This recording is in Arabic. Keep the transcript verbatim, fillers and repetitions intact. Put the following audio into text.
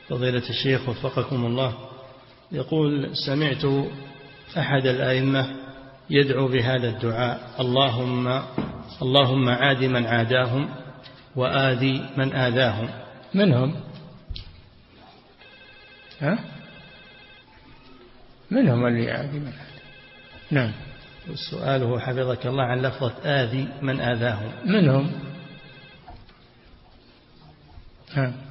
فضيلة الشيخ وفقكم الله، يقول: سمعت أحد الأئمة يدعو بهذا الدعاء: اللهم اللهم عاد من عاداهم وآذي من آذاهم. منهم ها؟ منهم اللي يعادي من عاداهم. نعم. والسؤال هو حفظك الله عن لفظة آذي من آذاهم. منهم ها.